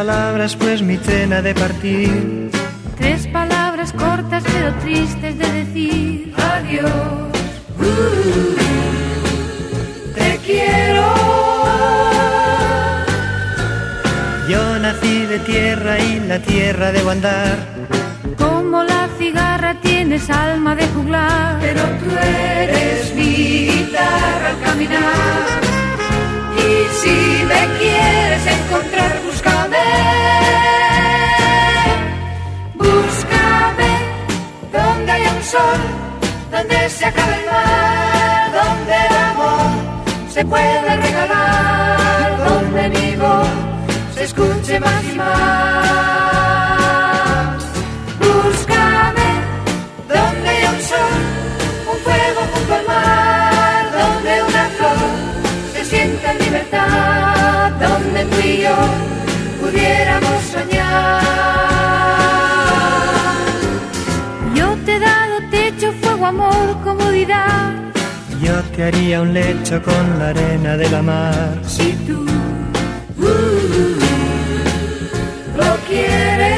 palabras, pues mi tren ha de partir. Tres palabras cortas pero tristes de decir. Adiós, te quiero. Yo nací de tierra y la tierra debo andar. Como la cigarra tienes alma de juglar. Pero tú eres mi guitarra al caminar. Y si me quieres encontrar, búscame. Búscame donde haya un sol, donde se acabe el mar, donde el amor se puede regalar, donde mi voz se escuche más y más. Búscame donde haya un sol, un fuego junto al mar, donde una flor se sienta en libertad, donde tú y yo pudiéramos soñar. Yo te he dado techo, fuego, amor, comodidad. Yo te haría un lecho con la arena de la mar. Si tú lo quieres.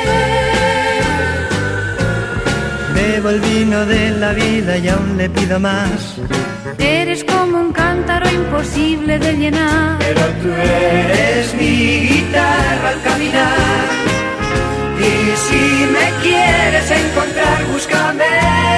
Bebo el vino de la vida y aún le pido más. Eres como un cántaro imposible de llenar. Pero tú eres mi guitarra al caminar. Y si me quieres encontrar, búscame.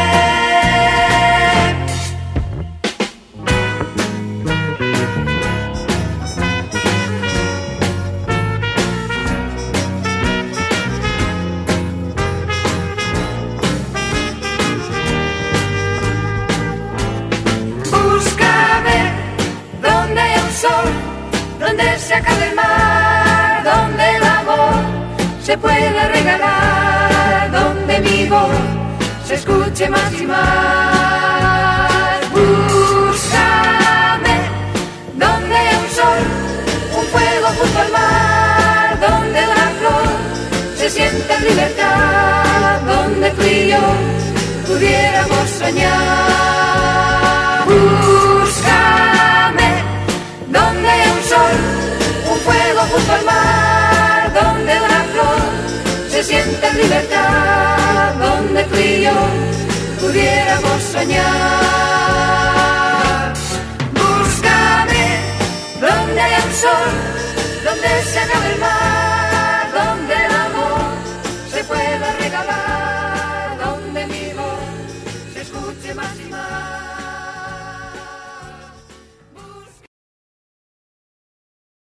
Donde se acabe el mar, donde el amor se pueda regalar, donde mi voz se escuche más y más. Búscame donde hay un sol, un fuego junto al mar, donde una flor se sienta en libertad, donde tú y yo pudiéramos soñar. Búscame donde hay un sol, un fuego junto al mar, donde una flor se sienta en libertad, donde tú y yo pudiéramos soñar.